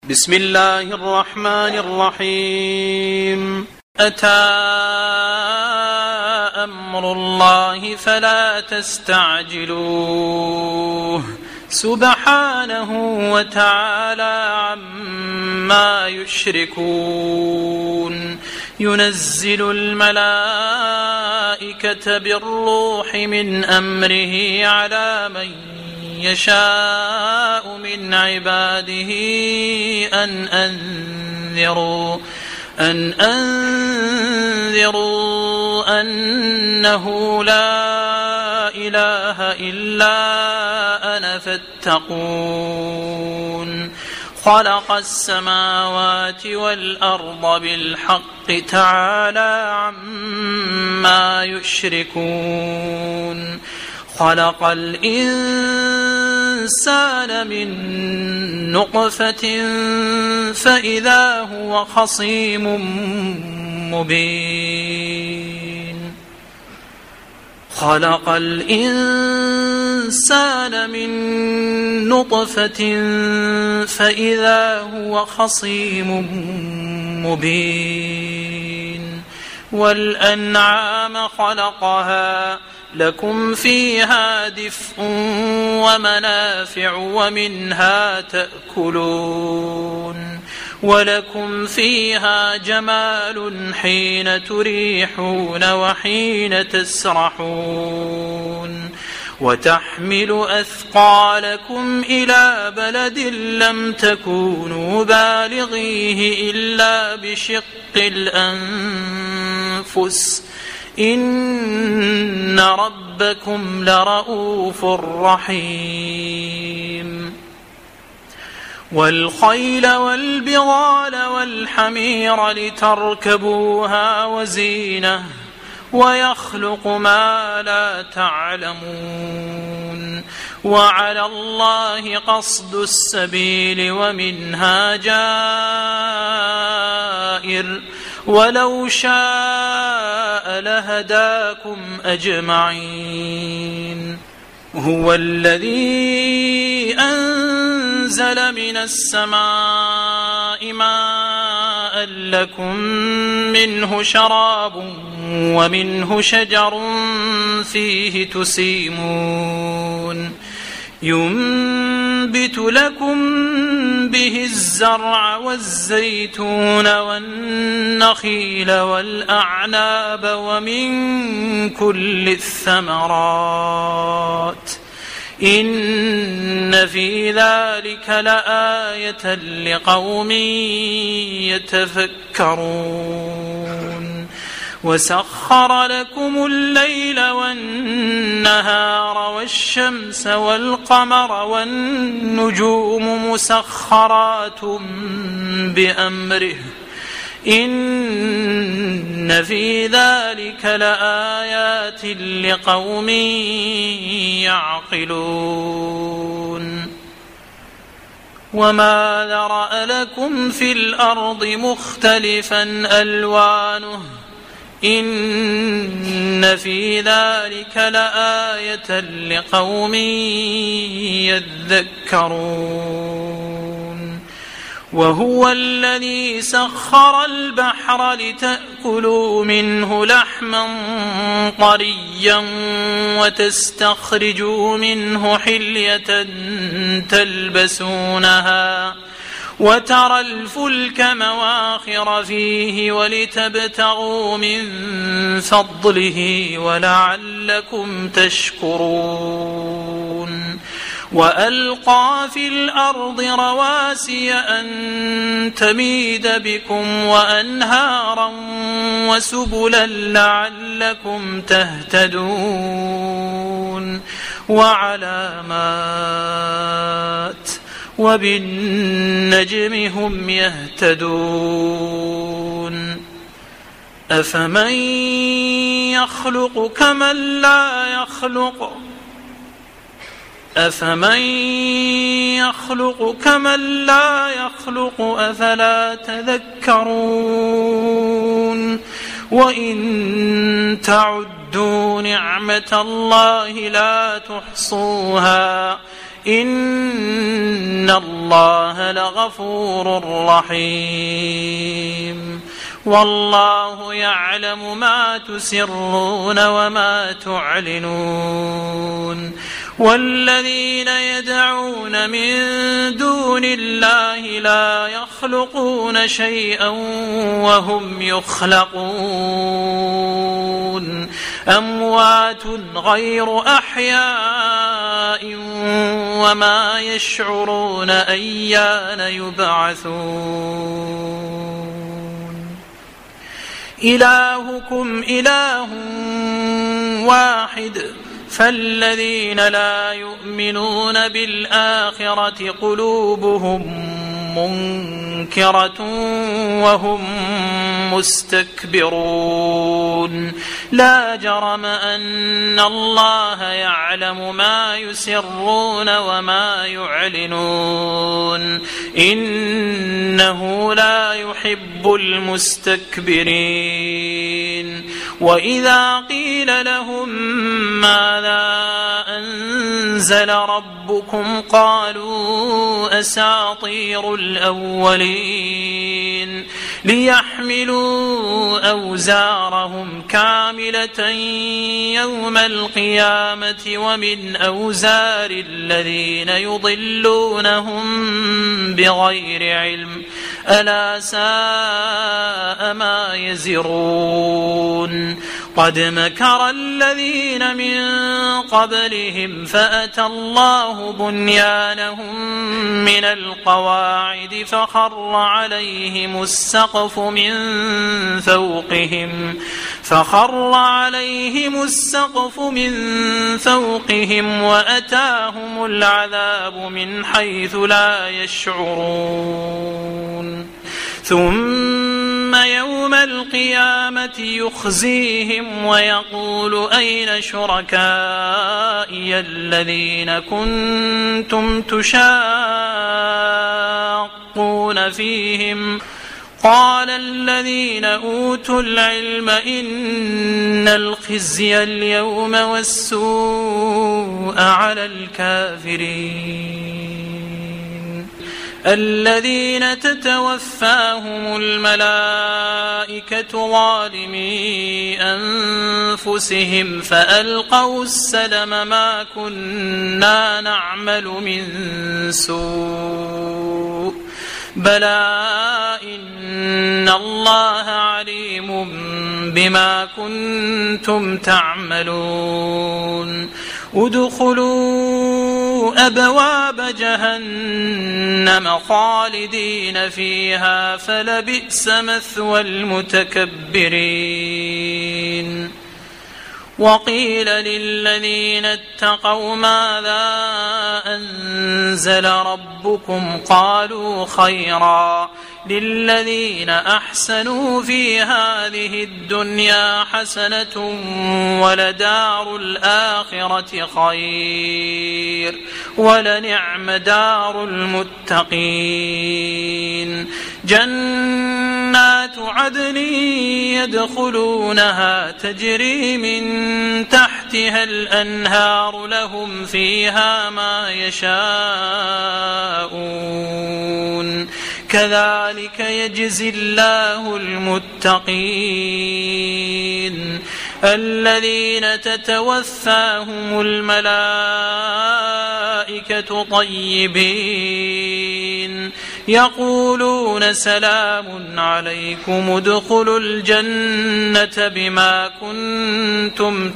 بسم الله الرحمن الرحيم. أتى أمر الله فلا تستعجلوه سبحانه وتعالى عما يشركون. ينزل الملائكة بالروح من أمره على من يشاء من عباده أن أنذروا أنه لا إله إلا أنا فاتقون. خلق السماوات والأرض بالحق تعالى عما يشركون. خلق الإنسان من نطفة فإذا هو خصيم مبين. خلق الإنسان من نطفة فإذا هو خصيم مبين. والأنعام خلقها لكم فيها دفء ومنافع ومنها تأكلون. ولكم فيها جمال حين تريحون وحين تسرحون. وتحمل أثقالكم إلى بلد لم تكونوا بالغيه إلا بشق الأنفس إن ربكم لرؤوف رحيم. والخيل والبغال والحمير لتركبوها وزينة ويخلق ما لا تعلمون. وعلى الله قصد السبيل ومنها جائر ولو شاء لهداكم أجمعين. هو الذي أنزل من السماء ماء لكم منه شراب ومنه شجر فيه تسيمون. ينبت لكم به الزرع والزيتون والنخيل والأعناب ومن كل الثمرات إن في ذلك لآية لقوم يتفكرون. وسخر لكم الليل والنهار والشمس والقمر والنجوم مسخرات بأمره إن في ذلك لآيات لقوم يعقلون. وما ذرأ لكم في الأرض مختلفا ألوانه إن في ذلك لآية لقوم يذكرون. وهو الذي سخر البحر لتأكلوا منه لحما طريا وتستخرجوا منه حلية تلبسونها وترى الفلك مواخر فيه ولتبتغوا من فضله ولعلكم تشكرون. وألقى في الأرض رواسي أن تميد بكم وأنهارا وسبلا لعلكم تهتدون. وعلامات وبالنجم هم يهتدون. أفمن يخلق كمن لا يخلق أفلا تذكرون. وإن تعدوا نعمة الله لا تحصوها إن الله لغفور رحيم والله يعلم ما تسرون وما تعلنون والذين يدعون من دون الله لا يخلقون شيئا وهم يخلقون أموات غير أحياء وما يشعرون أيان يبعثون إلهكم إله واحد فالذين لا يؤمنون بالآخرة قلوبهم منكرة وهم مستكبرون لا جرم أن الله يعلم ما يسرون وما يعلنون إنه لا يحب المستكبرين وإذا قيل لهم ماذا أنزل ربكم قالوا أساطير الأولين ليحملوا أوزارهم كاملة يوم القيامة ومن أوزار الذين يضلونهم بغير علم ألا ساء ما يزرون قد مكر الذين من قبلهم فأتى الله بنيانهم من القواعد فخر عليهم السقف من فوقهم وأتاهم العذاب من حيث لا يشعرون ثم يوم القيامة يخزيهم ويقول أين شركائي الذين كنتم تشاقون فيهم قال الذين أوتوا العلم إن الخزي اليوم والسوء على الكافرين الذين تتوفاهم الملائكة ظالمي أنفسهم فألقوا السلم ما كنا نعمل من سوء بلى إن الله عليم بما كنتم تعملون ادخلوا أبواب جهنم خالدين فيها فلبئس مثوى المتكبرين وقيل للذين اتقوا ماذا أنزل ربكم قالوا خيرا للذين أحسنوا في هذه الدنيا حسنة ولدار الآخرة خير ولنعم دار المتقين جنات عدن يدخلونها تجري من تحتها الأنهار لهم فيها ما يشاءون كذلك يجزي الله المتقين الذين تتوفاهم الملائكة طيبين يقولون سلام عليكم ادخلوا الجنة بما كنتم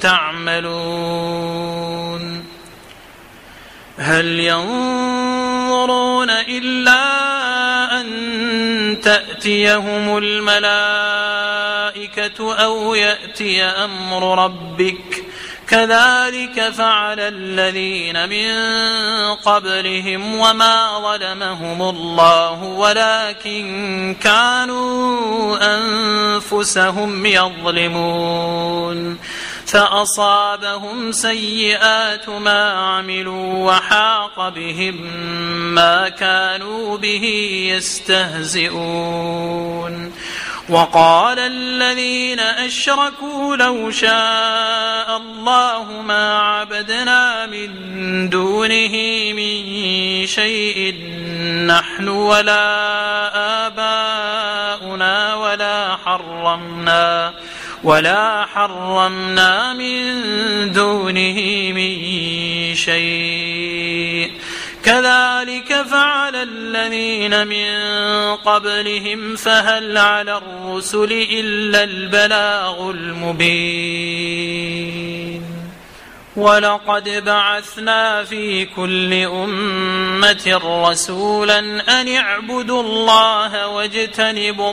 تعملون هل ينظرون إلا أن تأتيهم الملائكة أو يأتي أمر ربك كذلك فعل الذين من قبلهم وما ظلمهم الله ولكن كانوا أنفسهم يظلمون فأصابهم سيئات ما عملوا وحاق بهم ما كانوا به يستهزئون وقال الذين أشركوا لو شاء الله ما عبدنا من دونه من شيء نحن ولا آباؤنا ولا حرمنا من دونه من شيء كذلك فعل الذين من قبلهم فهل على الرسل إلا البلاغ المبين ولقد بعثنا في كل أمة رسولا أن اعبدوا الله واجتنبوا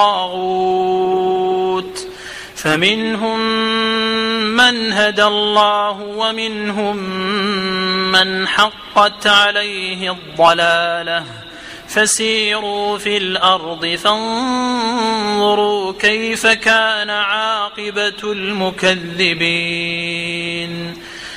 الطاغوت فمنهم من هدى الله ومنهم من حقت عليه الضلالة فسيروا في الأرض فانظروا كيف كان عاقبة المكذبين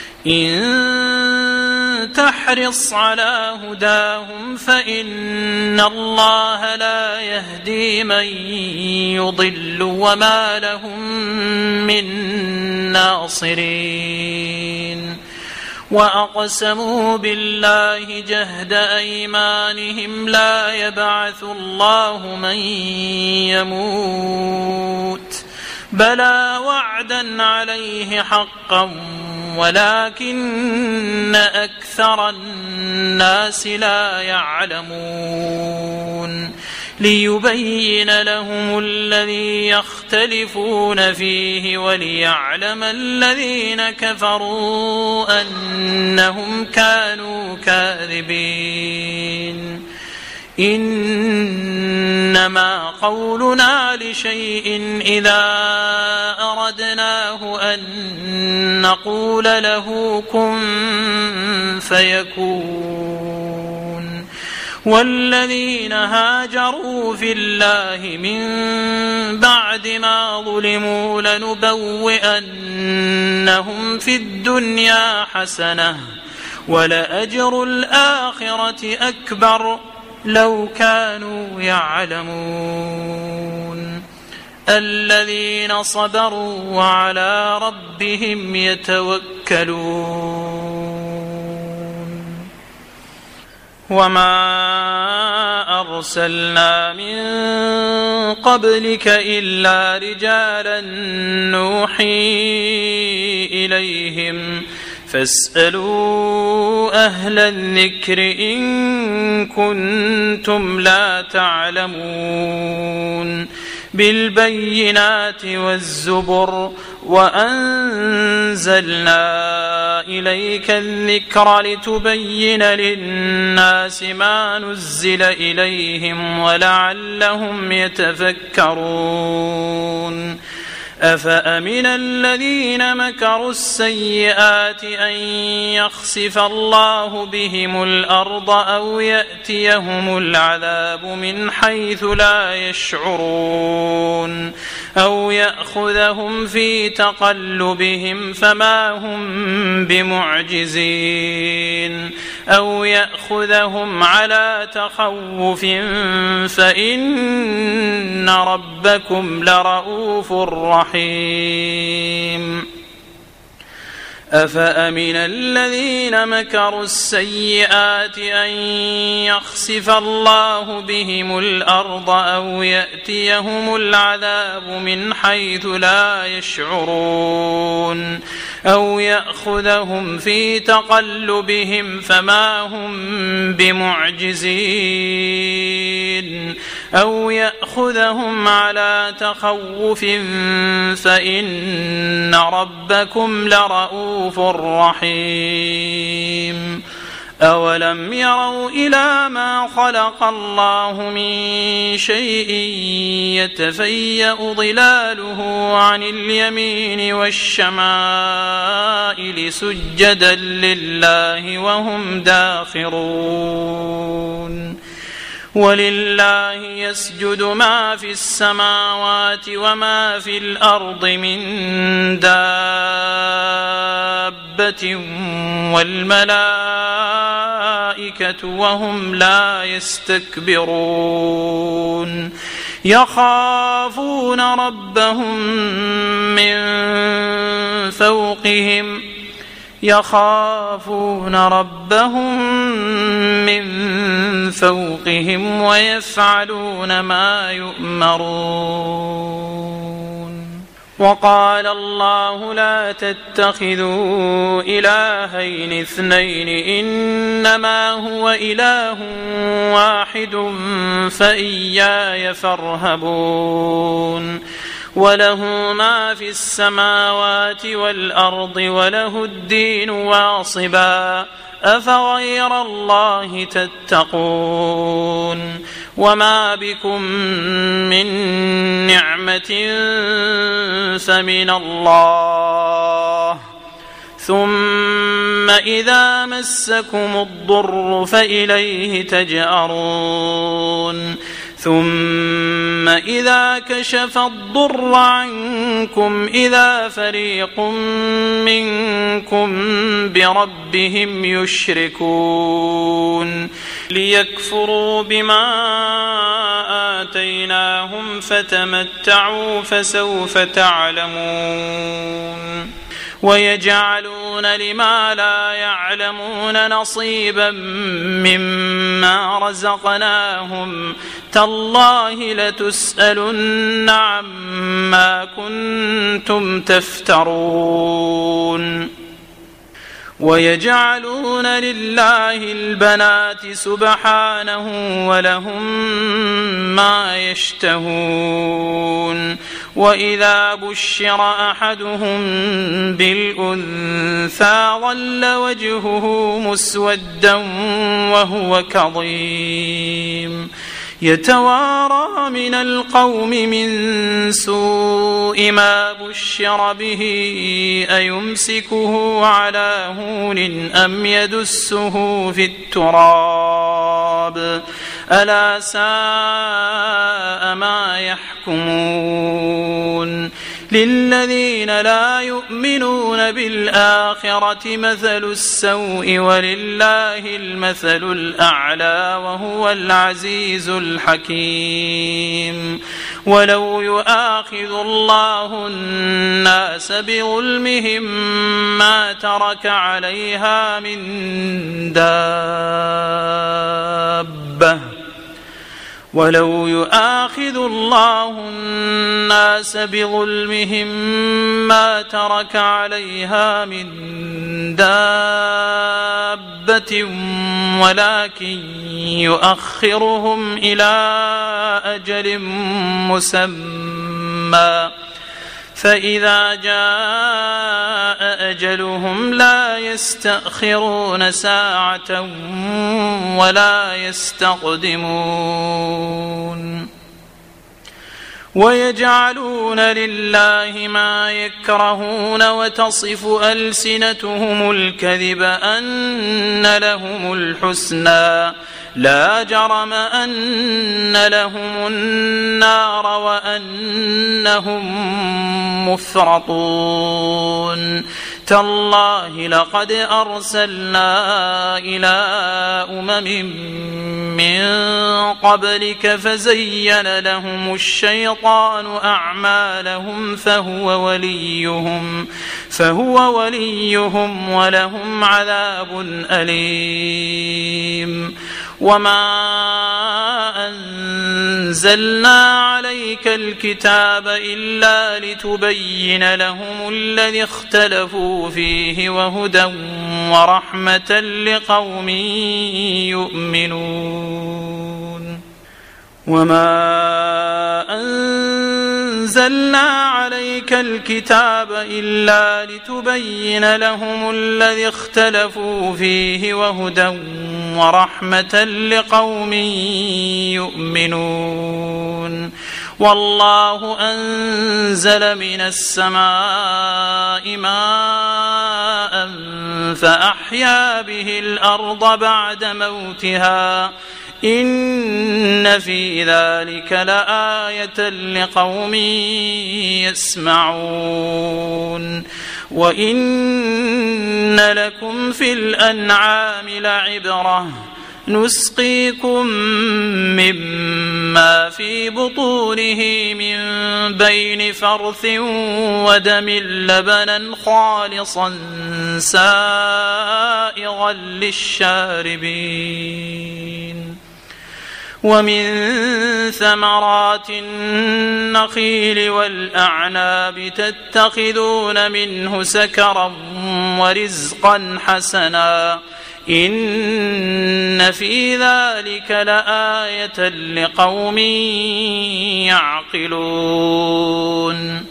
إن تحرص على هداهم فإن الله لا يهدي من يضل وما لهم من ناصرين وأقسموا بالله جهد أيمانهم لا يبعث الله من يموت بلى وعدا عليه حقا ولكن أكثر الناس لا يعلمون ليبين لهم الذي يختلفون فيه وليعلم الذين كفروا أنهم كانوا كاذبين إنما قولنا لشيء إذا أردناه أن نقول له كن فيكون والذين هاجروا في الله من بعد ما ظلموا لنبوئنهم في الدنيا حسنة ولأجر الآخرة أكبر لو كانوا يعلمون الذين صبروا وعلى ربهم يتوكلون وما أرسلنا من قبلك إلا رجالا نوحي إليهم فاسألوا أهل الذكر إن كنتم لا تعلمون بالبينات والزبر وأنزلنا إليك الذكر لتبين للناس ما نزل إليهم ولعلهم يتفكرون أفأمن الذين مكروا السيئات أن يخسف الله بهم الأرض أو يأتيهم العذاب من حيث لا يشعرون أو يأخذهم في تقلبهم فما هم بمعجزين أو يأخذهم على تخوف فإن ربكم لرؤوف رحيم أفأمن الذين مكروا السيئات أن يخسف الله بهم الأرض أو يأتيهم العذاب من حيث لا يشعرون أو يأخذهم في تقلبهم فما هم بمعجزين أو يأخذهم على تخوف فإن ربكم لرؤوف رحيم أولم يروا إلى ما خلق الله من شيء يتفيأ ظلاله عن اليمين والشمائل سجدا لله وهم داخرون ولله يسجد ما في السماوات وما في الأرض من دابة والملائكة وهم لا يستكبرون يخافون ربهم من فوقهم ويفعلون ما يؤمرون. وقال الله لا تتخذوا إلهين اثنين إنما هو إله واحد فإياي فارهبون. وله ما في السماوات والأرض وله الدين واصبا أفغير الله تتقون. وما بكم من نعمة فمن الله ثم إذا مسكم الضر فإليه تجأرون. ثم إذا كشف الضر عنكم إذا فريق منكم بربهم يشركون ليكفروا بما آتيناهم فتمتعوا فسوف تعلمون. ويجعلون لما لا يعلمون نصيبا مما رزقناهم تالله لتسألن عما كنتم تفترون. ويجعلون لله البنات سبحانه ولهم ما يشتهون. وإذا بشر أحدهم بالأنثى ظل وجهه مسودا وهو كظيم يتوارى من القوم من سوء ما بشر به أيمسكه على هون أم يدسه في التراب ألا ساء ما يحكمون. للذين لا يؤمنون بالآخرة مثل السوء ولله المثل الأعلى وهو العزيز الحكيم. ولو يؤاخذ الله الناس بظلمهم ما ترك عليها من دابة ولو يؤاخذ الله الناس بظلمهم ما ترك عليها من دابة ولكن يؤخرهم إلى أجل مسمى فإذا جاء أجلهم لا يستأخرون ساعة ولا يستقدمون. ويجعلون لله ما يكرهون وتصف ألسنتهم الكذب أن لهم الحسنى لا جرم أن لهم النار وأنهم مفرطون. تالله لقد أرسلنا إلى من قبلك فزين لهم الشيطان أعمالهم فهو وليهم ولهم عذاب أليم. وما أنزلنا عليك الكتاب إلا لتبين لهم الذي اختلفوا فيه وهدى ورحمة لقوم يؤمنون. وما أنزلنا عليك الكتاب إلا لتبين لهم الذي اختلفوا فيه وهدى ورحمة لقوم يؤمنون. والله أنزل من السماء ماء فأحيا به الأرض بعد موتها إن في ذلك لآية لقوم يسمعون. وإن لكم في الأنعام لعبرة نسقيكم مما في بطونه من بين فرث ودم لبنا خالصا سائغا للشاربين ومن ثمرات النخيل والأعناب تتخذون منه سكرا ورزقا حسنا إن في ذلك لآية لقوم يعقلون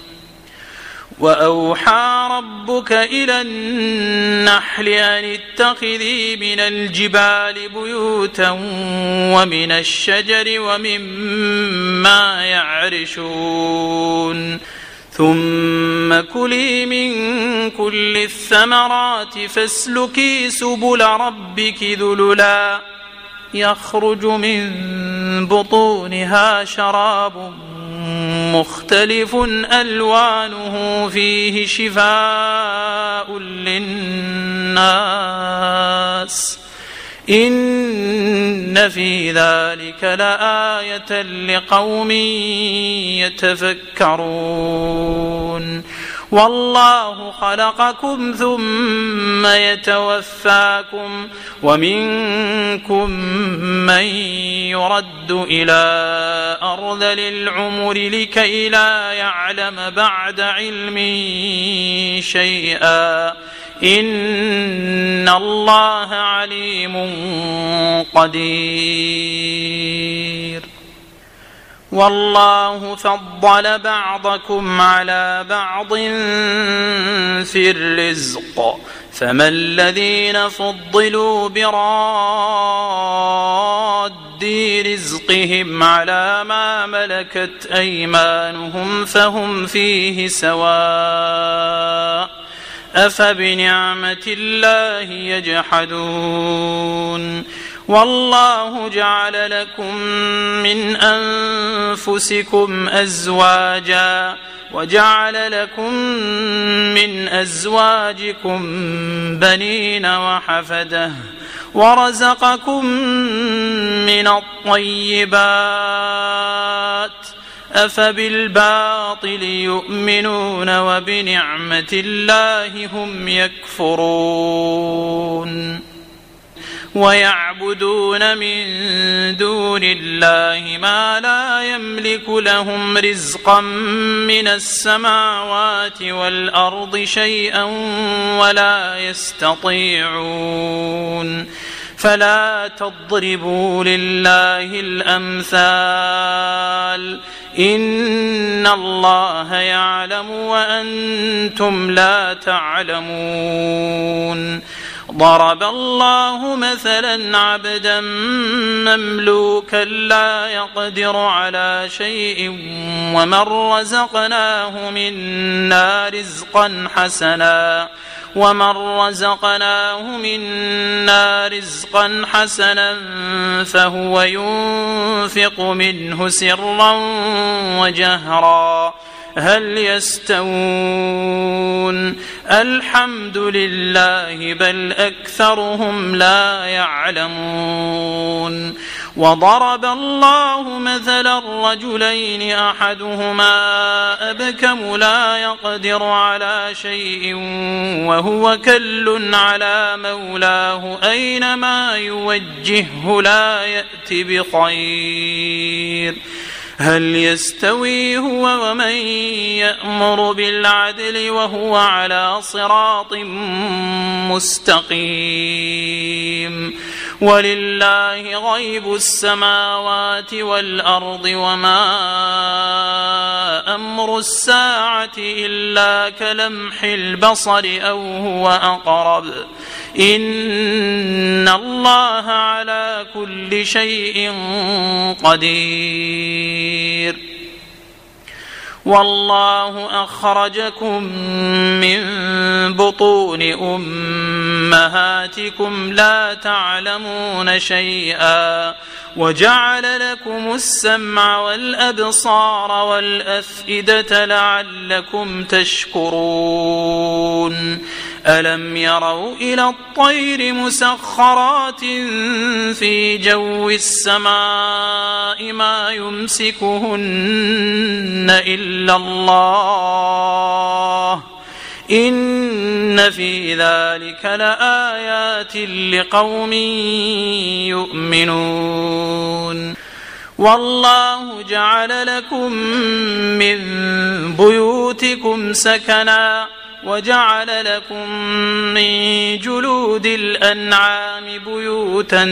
وأوحى ربك إلى النحل أن اتخذي من الجبال بيوتا ومن الشجر ومما يعرشون ثم كلي من كل الثمرات فاسلكي سبل ربك ذللا يخرج من بطونها شراب مختلف ألوانه فيه شفاء للناس إن في ذلك لآية لقوم يتفكرون والله خلقكم ثم يتوفاكم ومنكم من يرد إلى أرذل العمر لكي لا يعلم بعد علم شيئا إن الله عليم قدير والله فضل بعضكم على بعض في الرزق فما الذين فضلوا براد رزقهم على ما ملكت أيمانهم فهم فيه سواء أفبنعمة الله يجحدون والله جعل لكم من أنفسكم أزواجا وجعل لكم من أزواجكم بنين وحفدة ورزقكم من الطيبات أفبالباطل يؤمنون وبنعمة الله هم يكفرون ويعبدون من دون الله ما لا يملك لهم رزقا من السماوات والأرض شيئا ولا يستطيعون فلا تضربوا لله الأمثال إن الله يعلم وأنتم لا تعلمون ضرب الله مثلا عبدا مملوكا لا يقدر على شيء ومن رزقناه منا رزقا حسنا فهو ينفق منه سرا وجهرا هل يستوون الحمد لله بل أكثرهم لا يعلمون وضرب الله مثلا رجلين أحدهما أبكم لا يقدر على شيء وهو كل على مولاه أينما يوجهه لا يأت بخير هل يستوي هو ومن يأمر بالعدل وهو على صراط مستقيم ولله غيب السماوات والأرض وما أمر الساعة إلا كلمح البصر أو هو أقرب إن الله على كل شيء قدير والله أخرجكم من بطون أمهاتكم لا تعلمون شيئا وجعل لكم السمع والأبصار والأفئدة لعلكم تشكرون ألم يروا إلى الطير مسخرات في جو السماء ما يمسكهن إلا الله إن في ذلك لآيات لقوم يؤمنون والله جعل لكم من بيوتكم سكنا وجعل لكم من جلود الأنعام بيوتا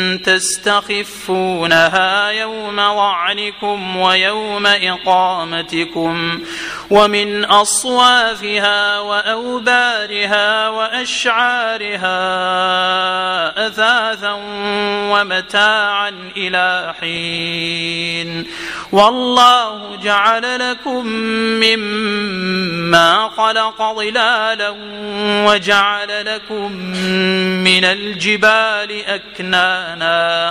تستخفونها يوم ظعنكم ويوم إقامتكم ومن أصوافها وأوبارها وأشعارها أثاثا ومتاعا إلى حين والله جعل لكم مما خلق ظلالا وجعل لكم من الجبال أكنانا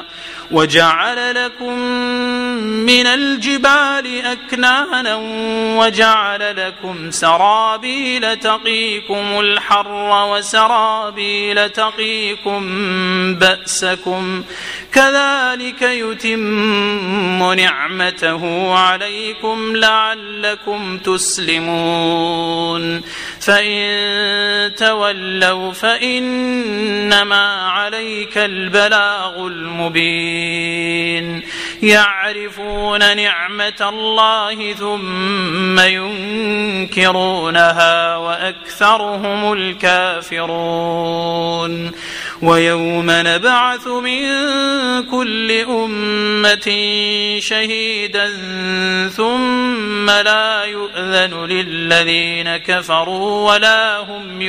وجعل لكم سرابيل تقيكم الحر وسرابيل تقيكم بأسكم كذلك يتم نعمته عليكم لعلكم تسلمون فإن تولوا فإنما عليك البلاغ المبين يعرفون نعمة الله ثم ينكرونها وأكثرهم الكافرون ويوم نبعث من كل أمة شهيدا ثم لا يؤذن للذين كفروا ولا هم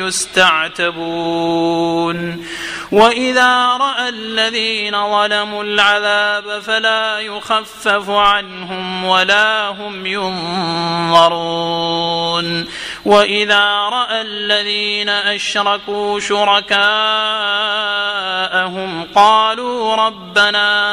يستعتبون وإذا رأى الذين ظلموا العذاب فلا يخفف عنهم ولا هم ينظرون وإذا رأى الذين أشركوا شركاءهم قالوا ربنا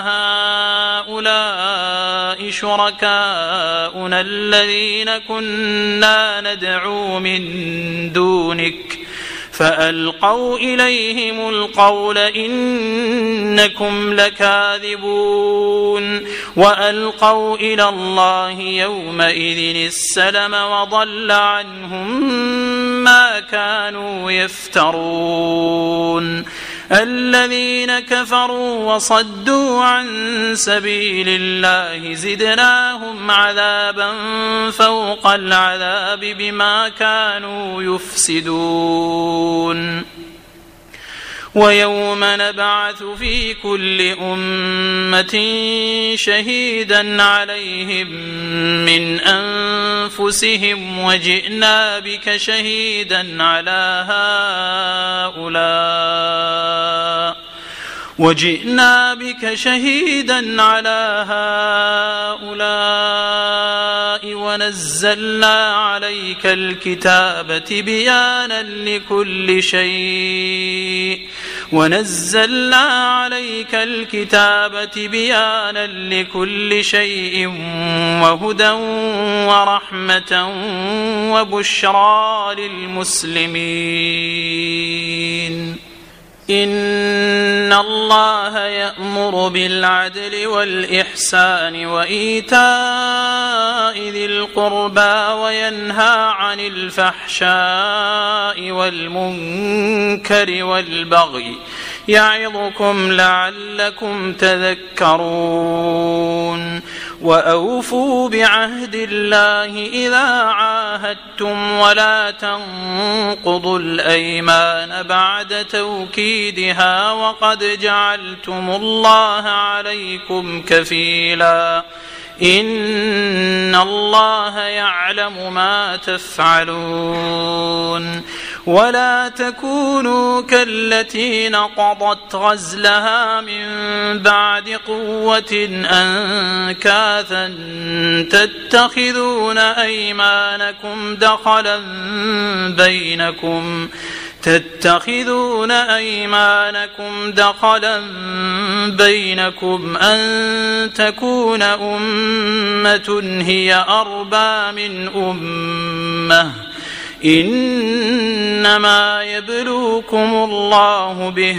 هؤلاء شركاؤنا الذين كنا ندعو من دونك فألقوا إليهم القول إنكم لكاذبون وألقوا إلى الله يومئذ السلم وضل عنهم ما كانوا يفترون الذين كفروا وصدوا عن سبيل الله زدناهم عذابا فوق العذاب بما كانوا يفسدون ويوم نبعث في كل أمة شهيدا عليهم من أنفسهم وجئنا بك شهيدا على هؤلاء ونزلنا عليك الكتاب تبيانا لكل شيء وهدى ورحمة وبشرى للمسلمين إن الله يأمر بالعدل والإحسان وإيتاء ذي القربى وينهى عن الفحشاء والمنكر والبغي يعظكم لعلكم تذكرون وأوفوا بعهد الله إذا عاهدتم ولا تنقضوا الأيمان بعد توكيدها وقد جعلتم الله عليكم كفيلا إن الله يعلم ما تفعلون ولا تكونوا كالتي نقضت غزلها من بعد قوة أنكاثا تتخذون أيمانكم تتخذون أيمانكم دخلا بينكم أن تكون أمة هي أربى من أمة إنما يبلوكم الله به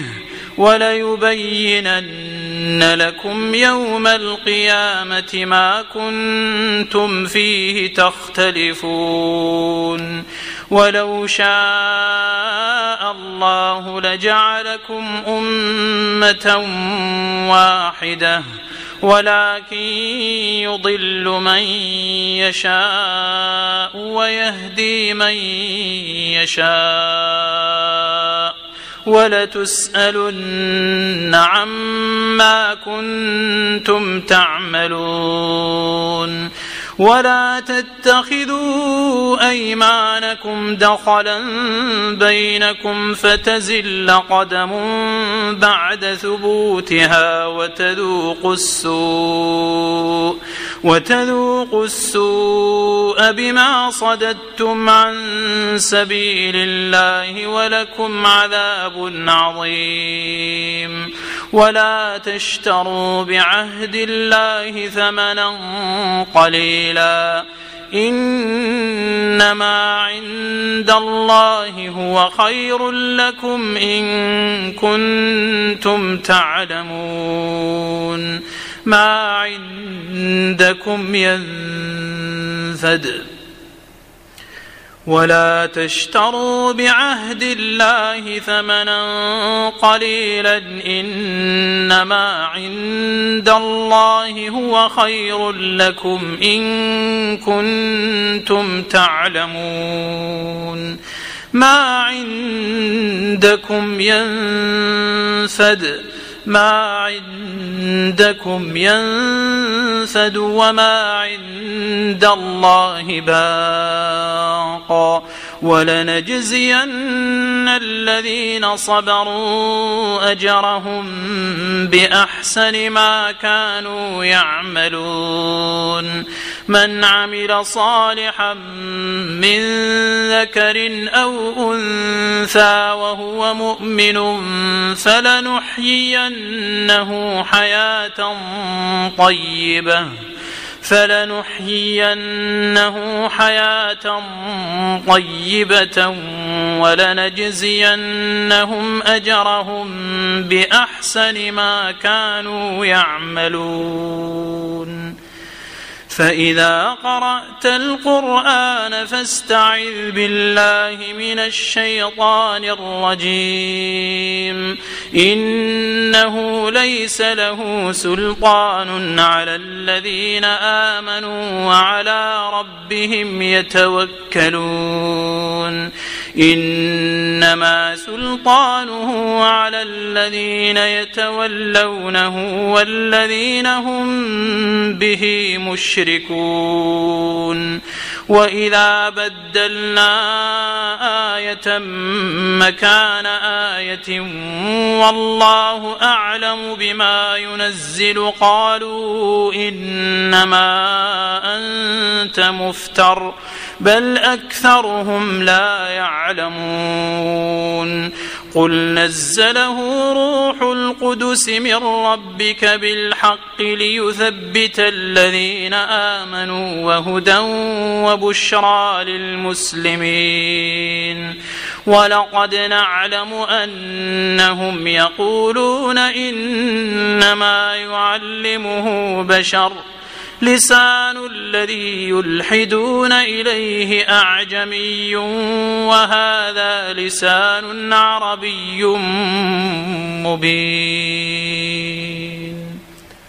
وليبينن لكم يوم القيامة ما كنتم فيه تختلفون ولو شاء الله لجعلكم أمة واحدة ولكن يضل من يشاء ويهدي من يشاء ولتسألن عما كنتم تعملون ولا تتخذوا أيمانكم دخلا بينكم فتزل قدم بعد ثبوتها وتذوقوا السوء بما صددتم عن سبيل الله ولكم عذاب عظيم ولا تشتروا بعهد الله ثمنا قليلا إنما عند الله هو خير لكم إن كنتم تعلمون ما عندكم ينفد ولا تشتروا بعهد الله ثمنا قليلا إنما عند الله هو خير لكم إن كنتم تعلمون ما عندكم ينفد وما عند الله باق ولنجزين الذين صبروا أجرهم بأحسن ما كانوا يعملون من عمل صالحا من ذكر أو أنثى وهو مؤمن فلنحيينه حياة طيبة ولنجزينهم أجرهم بأحسن ما كانوا يعملون فإذا قرأت القرآن فاستعذ بالله من الشيطان الرجيم إنه ليس له سلطان على الذين آمنوا وعلى ربهم يتوكلون إنما سلطانه على الذين يتولونه والذين هم به مشركون وإذا بدلنا آية مكان آية والله أعلم بما ينزل قالوا إنما أنت مفتر بل أكثرهم لا يعلمون قل نزله روح القدس من ربك بالحق ليثبت الذين آمنوا وهدى وبشرى للمسلمين ولقد نعلم أنهم يقولون إنما يعلمه بشر لسان الذي يلحدون إليه أعجمي وهذا لسان عربي مبين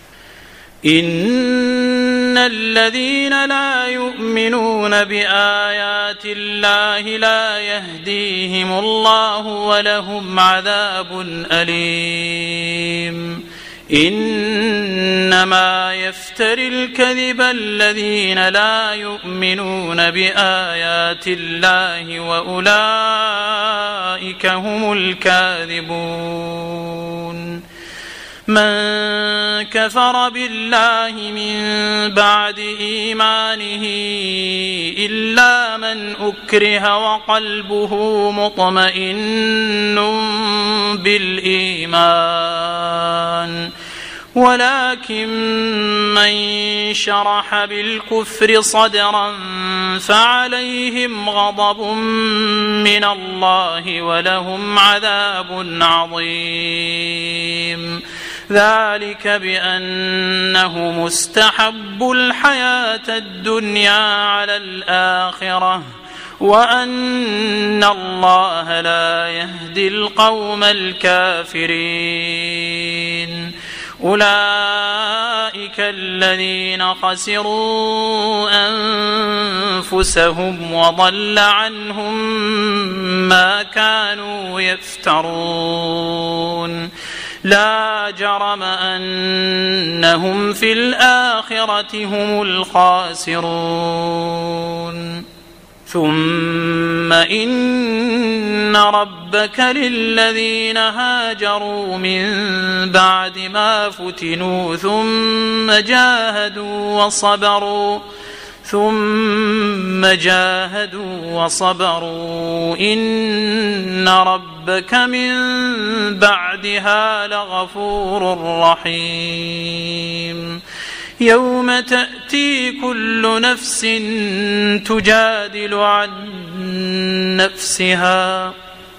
إن الذين لا يؤمنون بآيات الله لا يهديهم الله ولهم عذاب أليم إنما يفتري الكذب الذين لا يؤمنون بآيات الله وأولئك هم الكاذبون من كفر بالله من بعد إيمانه إلا من أكره وقلبه مطمئن بالإيمان ولكن من شرح بالكفر صدرا فعليهم غضب من الله ولهم عذاب عظيم ذلك بأنه مستحب الحياة الدنيا على الآخرة وأن الله لا يهدي القوم الكافرين أولئك الذين خسروا أنفسهم وضل عنهم ما كانوا يفترون لا جرم أنهم في الآخرة هم الخاسرون ثم إن ربك للذين هاجروا من بعد ما فتنوا ثم جاهدوا وصبروا إن ربك من بعدها لغفور رحيم يوم تأتي كل نفس تجادل عن نفسها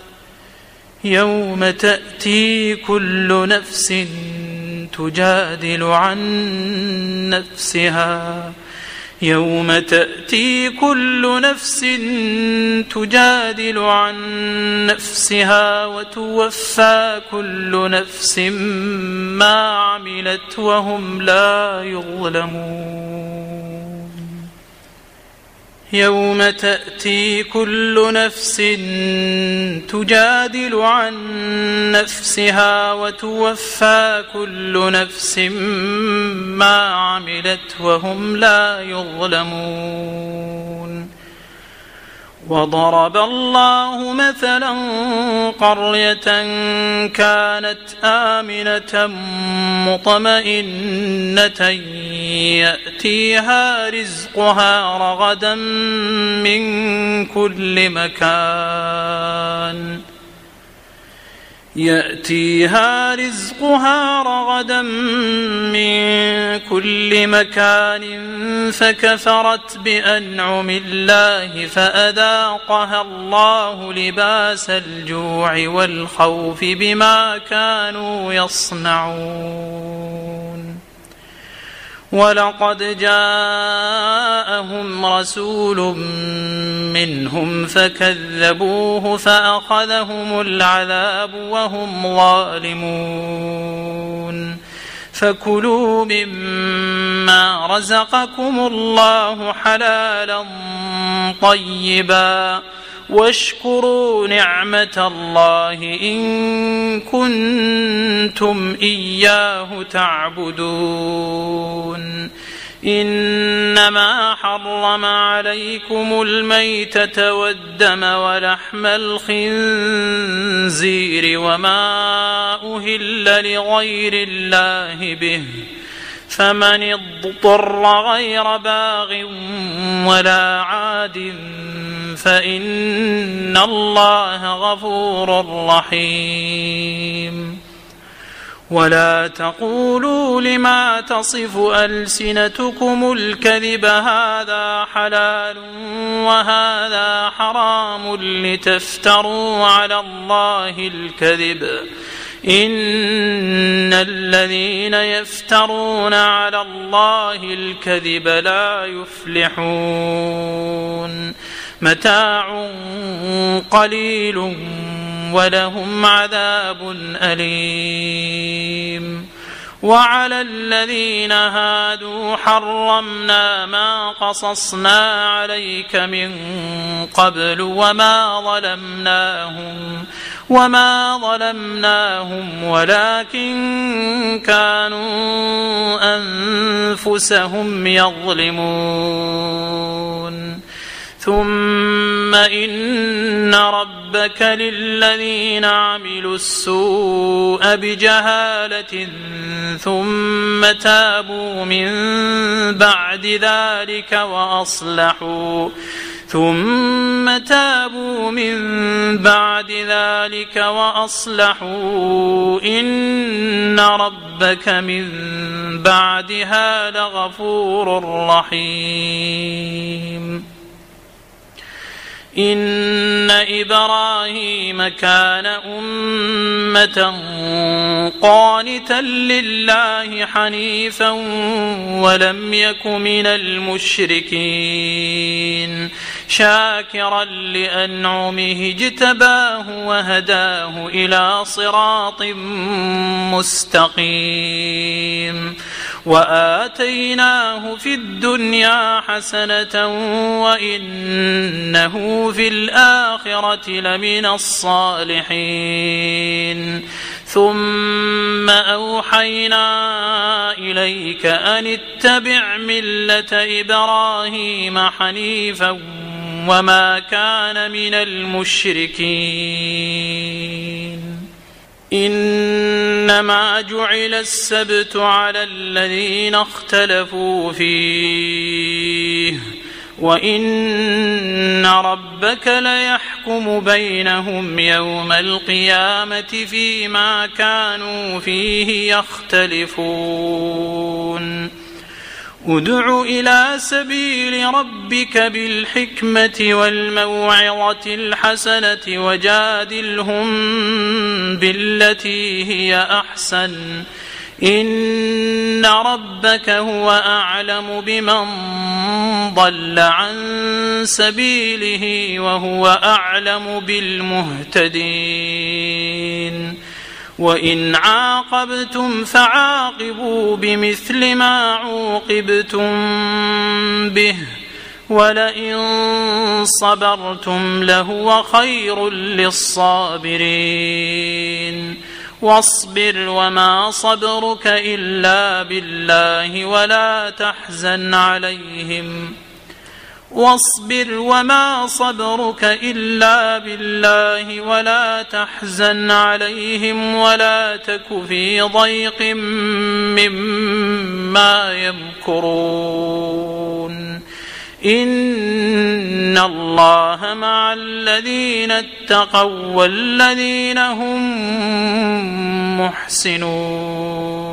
يوم تأتي كل نفس تجادل عن نفسها وتوفى كل نفس ما عملت وهم لا يظلمون يوم تأتي كل نفس تجادل عن نفسها وتوفى كل نفس ما عملت وهم لا يظلمون وضرب الله مثلا قرية كانت آمنة مطمئنة يأتيها رزقها رغدا من كل مكان فكفرت بأنعم الله فأذاقها الله لباس الجوع والخوف بما كانوا يصنعون ولقد جاءهم رسول منهم فكذبوه فأخذهم العذاب وهم ظالمون فكلوا مما رزقكم الله حلالا طيبا واشكروا نعمة الله إن كنتم إياه تعبدون إنما حرم عليكم الميتة والدم ولحم الخنزير وما أهل لغير الله به فمن اضطر غير باغ ولا عاد فإن الله غفور رحيم ولا تقولوا لما تصف ألسنتكم الكذب هذا حلال وهذا حرام لتفتروا على الله الكذب إن الذين يفترون على الله الكذب لا يفلحون متاع قليل ولهم عذاب أليم وعلى الذين هادوا حرمنا ما قصصنا عليك من قبل وما ظلمناهم ولكن كانوا أنفسهم يظلمون ثم إن ربك للذين عملوا السوء بجهالة ثم تابوا من بعد ذلك وأصلحوا إن ربك من بعدها لغفور رحيم. إن إبراهيم كان أمة قانتا لله حنيفا ولم يك من المشركين شاكرا لأنعمه اجتباه وهداه إلى صراط مستقيم وآتيناه في الدنيا حسنة وإنه في الآخرة لمن الصالحين. ثم أوحينا إليك أن اتبع ملة إبراهيم حنيفا وما كان من المشركين. إنما جعل السبت على الذين اختلفوا فيه وإن ربك ليحكم بينهم يوم القيامة فيما كانوا فيه يختلفون. ادع إلى سبيل ربك بالحكمة والموعظة الحسنة وجادلهم بالتي هي أحسن إن ربك هو أعلم بمن ضل عن سبيله وهو أعلم بالمهتدين. وإن عاقبتم فعاقبوا بمثل ما عوقبتم به ولئن صبرتم لهو خير للصابرين. واصبر وما صبرك إلا بالله ولا تحزن عليهم ولا تك في ضيق مما يمكرون. إن الله مع الذين اتقوا والذين هم محسنون.